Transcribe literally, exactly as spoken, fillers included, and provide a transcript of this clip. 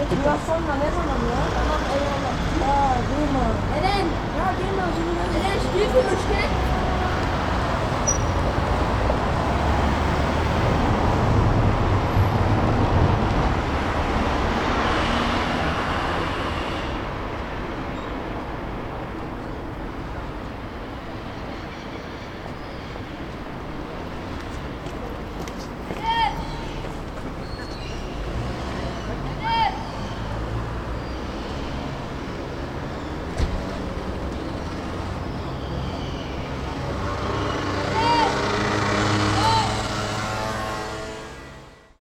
Biraz sonra ne zaman ya? Tamam eyvallah. Ya girme. Eren. Ya girme. Eren, spielst du mit Stern?